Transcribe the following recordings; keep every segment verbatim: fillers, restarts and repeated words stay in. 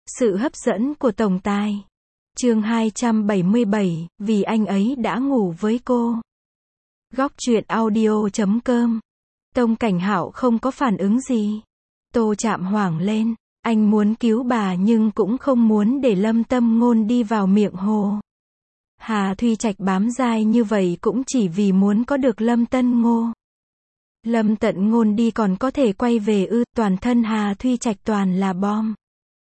Sự hấp dẫn của tổng tài. Chương hai trăm bảy mươi bảy, vì anh ấy đã ngủ với cô. Góc truyện audio chấm com. Tông Cảnh Hạo không có phản ứng gì. Tô Trạm hoảng lên, anh muốn cứu bà nhưng cũng không muốn để Lâm Tâm Ngôn đi vào miệng hồ. Hà Thuy Trạch bám dai như vậy cũng chỉ vì muốn có được Lâm Tân Ngô. Lâm Tận Ngôn đi còn có thể quay về ư? Toàn thân Hà Thuy Trạch toàn là bom.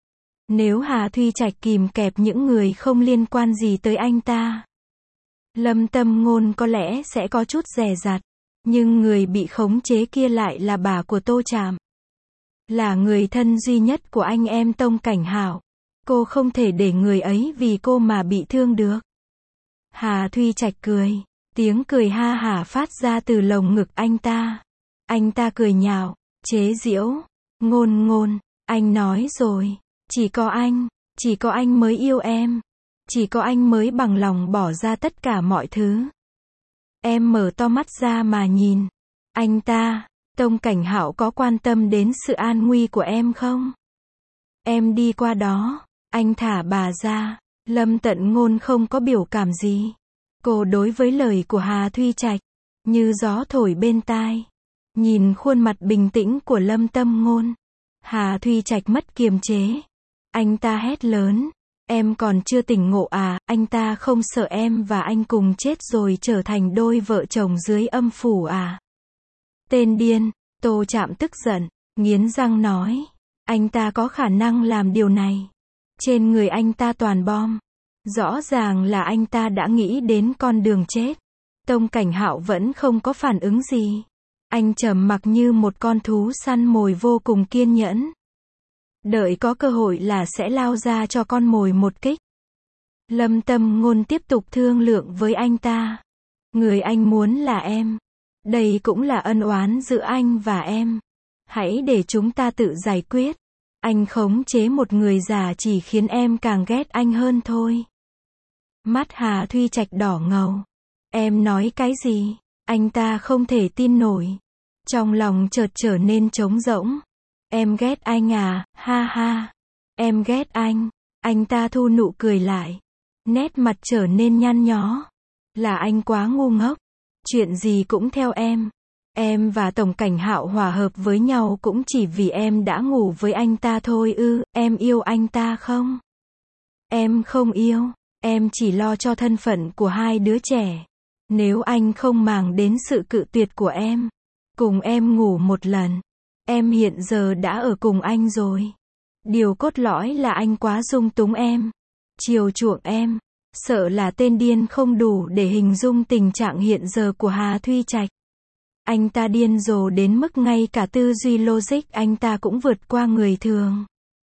Nếu Hà Thuy Trạch kìm kẹp những người không liên quan gì tới anh ta, Lâm Tâm Ngôn có lẽ sẽ có chút dè dặt. Nhưng người bị khống chế kia lại là bà của Tô Trạm. Là người thân duy nhất của anh em Tông Cảnh Hạo. Cô không thể để người ấy vì cô mà bị thương được. Hà Thuy Trạch cười. Tiếng cười ha hả phát ra từ lồng ngực anh ta. Anh ta cười nhạo, chế giễu. Ngôn Ngôn, anh nói rồi. Chỉ có anh, chỉ có anh mới yêu em. Chỉ có anh mới bằng lòng bỏ ra tất cả mọi thứ. Em mở to mắt ra mà nhìn. Anh ta, Tông Cảnh Hạo có quan tâm đến sự an nguy của em không? Em đi qua đó, anh thả bà ra. Lâm Tận Ngôn không có biểu cảm gì. Cô đối với lời của Hà Thuy Trạch, như gió thổi bên tai. Nhìn khuôn mặt bình tĩnh của Lâm Tâm Ngôn, Hà Thuy Trạch mất kiềm chế. Anh ta hét lớn. Em còn chưa tỉnh ngộ à? Anh ta không sợ em và anh cùng chết rồi trở thành đôi vợ chồng dưới âm phủ à? Tên điên. Tô Trạm tức giận, nghiến răng nói. Anh ta có khả năng làm điều này. Trên người anh ta toàn bom. Rõ ràng là anh ta đã nghĩ đến con đường chết. Tông Cảnh Hạo vẫn không có phản ứng gì. Anh trầm mặc như một con thú săn mồi vô cùng kiên nhẫn. Đợi có cơ hội là sẽ lao ra cho con mồi một kích. Lâm Tâm Ngôn tiếp tục thương lượng với anh ta. Người anh muốn là em. Đây cũng là ân oán giữa anh và em. Hãy để chúng ta tự giải quyết. Anh khống chế một người già chỉ khiến em càng ghét anh hơn thôi. Mắt Hà Thuy Trạch đỏ ngầu. Em nói cái gì? Anh ta không thể tin nổi. Trong lòng chợt trở nên trống rỗng. Em ghét anh à? Ha ha. Em ghét anh. Anh ta thu nụ cười lại. Nét mặt trở nên nhăn nhó. Là anh quá ngu ngốc. Chuyện gì cũng theo em. Em và Tổng Cảnh Hạo hòa hợp với nhau cũng chỉ vì em đã ngủ với anh ta thôi ư? Em yêu anh ta không? Em không yêu. Em chỉ lo cho thân phận của hai đứa trẻ. Nếu anh không màng đến sự cự tuyệt của em, cùng em ngủ một lần, em hiện giờ đã ở cùng anh rồi. Điều cốt lõi là anh quá dung túng em, chiều chuộng em. Sợ là tên điên không đủ để hình dung tình trạng hiện giờ của Hà Thuy Trạch. Anh ta điên rồ đến mức ngay cả tư duy logic anh ta cũng vượt qua người thường.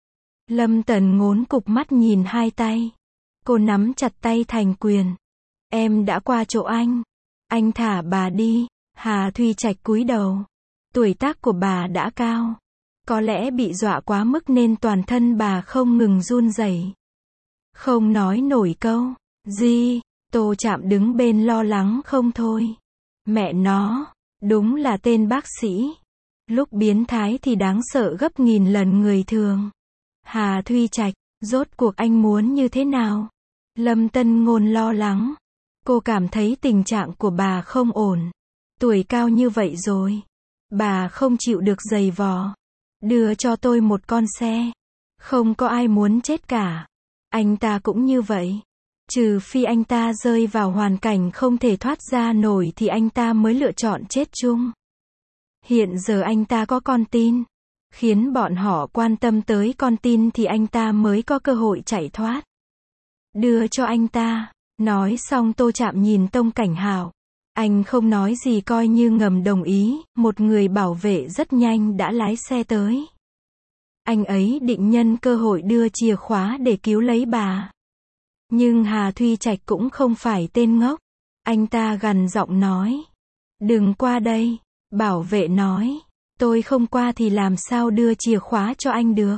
Lâm Tần Ngôn cụp mắt nhìn hai tay. Cô nắm chặt tay thành quyền. Em đã qua chỗ anh. Anh thả bà đi. Hà Thuy Trạch cúi đầu. Tuổi tác của bà đã cao. Có lẽ bị dọa quá mức nên toàn thân bà không ngừng run rẩy. Không nói nổi câu gì. Tô Trạm đứng bên lo lắng không thôi. Mẹ nó, đúng là tên bác sĩ. Lúc biến thái thì đáng sợ gấp nghìn lần người thường. Hà Thuy Trạch, rốt cuộc anh muốn như thế nào? Lâm Tân Ngôn lo lắng. Cô cảm thấy tình trạng của bà không ổn. Tuổi cao như vậy rồi. Bà không chịu được giày vò. Đưa cho tôi một con xe. Không có ai muốn chết cả. Anh ta cũng như vậy. Trừ phi anh ta rơi vào hoàn cảnh không thể thoát ra nổi thì anh ta mới lựa chọn chết chung. Hiện giờ anh ta có con tin. Khiến bọn họ quan tâm tới con tin thì anh ta mới có cơ hội chạy thoát. Đưa cho anh ta. Nói xong Tô Trạm nhìn Tông Cảnh Hạo. Anh không nói gì coi như ngầm đồng ý. Một người bảo vệ rất nhanh đã lái xe tới. Anh ấy định nhân cơ hội đưa chìa khóa để cứu lấy bà. Nhưng Hà Thuy Trạch cũng không phải tên ngốc. Anh ta gằn giọng nói. Đừng qua đây. Bảo vệ nói. Tôi không qua thì làm sao đưa chìa khóa cho anh được.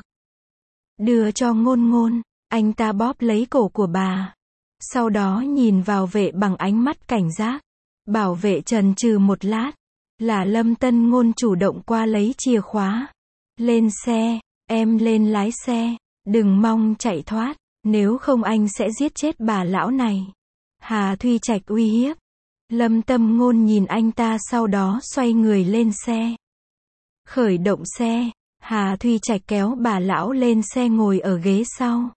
Đưa cho Ngôn Ngôn. Anh ta bóp lấy cổ của bà. Sau đó nhìn vào vệ bằng ánh mắt cảnh giác. Bảo vệ chần chừ một lát. Là Lâm Tân Ngôn chủ động qua lấy chìa khóa. Lên xe. Em lên lái xe. Đừng mong chạy thoát, nếu không anh sẽ giết chết bà lão này. Hà Thuy Trạch uy hiếp. Lâm Tâm Ngôn nhìn anh ta sau đó xoay người lên xe. Khởi động xe, Hà Thuy Trạch kéo bà lão lên xe ngồi ở ghế sau.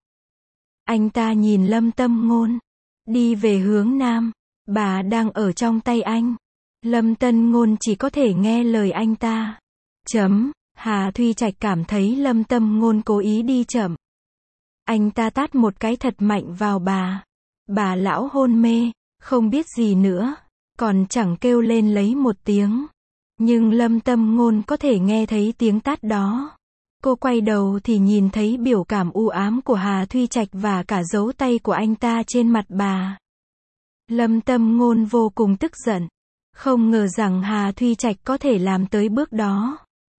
Anh ta nhìn Lâm Tâm Ngôn, đi về hướng nam, bà đang ở trong tay anh. Lâm Tâm Ngôn chỉ có thể nghe lời anh ta. Chấm, Hà Thuy Trạch cảm thấy Lâm Tâm Ngôn cố ý đi chậm. Anh ta tát một cái thật mạnh vào bà. Bà lão hôn mê, không biết gì nữa, còn chẳng kêu lên lấy một tiếng. Nhưng Lâm Tâm Ngôn có thể nghe thấy tiếng tát đó. Cô quay đầu thì nhìn thấy biểu cảm u ám của Hà Thuy Trạch và cả dấu tay của anh ta trên mặt bà. Lâm Tâm Ngôn vô cùng tức giận. Không ngờ rằng Hà Thuy Trạch có thể làm tới bước đó.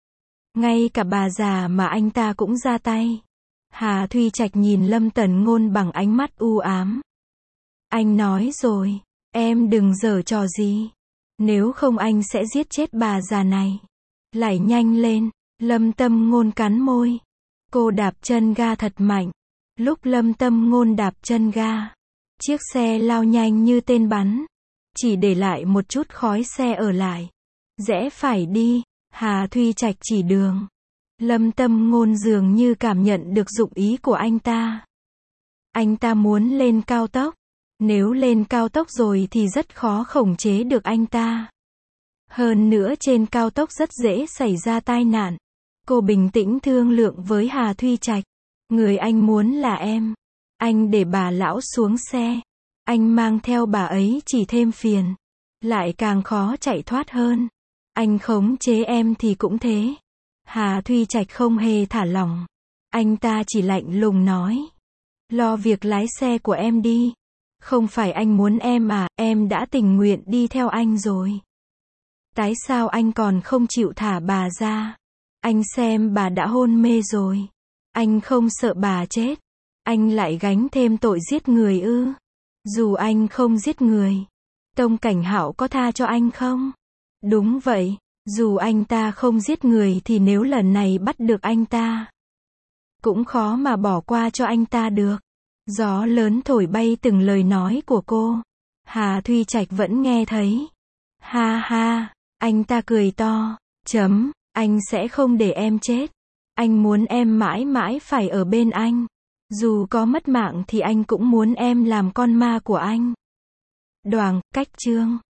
Ngay cả bà già mà anh ta cũng ra tay. Hà Thuy Trạch nhìn Lâm Tần Ngôn bằng ánh mắt u ám. Anh nói rồi, em đừng giở trò gì. Nếu không anh sẽ giết chết bà già này. Lại nhanh lên, Lâm Tâm Ngôn cắn môi. Cô đạp chân ga thật mạnh. Lúc Lâm Tâm Ngôn đạp chân ga, chiếc xe lao nhanh như tên bắn. Chỉ để lại một chút khói xe ở lại. Rẽ phải đi, Hà Thuy Trạch chỉ đường. Lâm Tâm Ngôn dường như cảm nhận được dụng ý của anh ta. Anh ta muốn lên cao tốc. Nếu lên cao tốc rồi thì rất khó khống chế được anh ta. Hơn nữa trên cao tốc rất dễ xảy ra tai nạn. Cô bình tĩnh thương lượng với Hà Thuy Trạch. Người anh muốn là em. Anh để bà lão xuống xe. Anh mang theo bà ấy chỉ thêm phiền. Lại càng khó chạy thoát hơn. Anh khống chế em thì cũng thế. Hà Thuy Trạch không hề thả lỏng. Anh ta chỉ lạnh lùng nói. Lo việc lái xe của em đi. Không phải anh muốn em à, em đã tình nguyện đi theo anh rồi. Tại sao anh còn không chịu thả bà ra? Anh xem bà đã hôn mê rồi. Anh không sợ bà chết. Anh lại gánh thêm tội giết người ư? Dù anh không giết người, Tông Cảnh Hạo có tha cho anh không? Đúng vậy, dù anh ta không giết người thì nếu lần này bắt được anh ta, cũng khó mà bỏ qua cho anh ta được. Gió lớn thổi bay từng lời nói của cô. Hà Thuy Trạch vẫn nghe thấy. Ha ha, anh ta cười to. Chấm, anh sẽ không để em chết. Anh muốn em mãi mãi phải ở bên anh. Dù có mất mạng thì anh cũng muốn em làm con ma của anh. Đoàng, cách chương.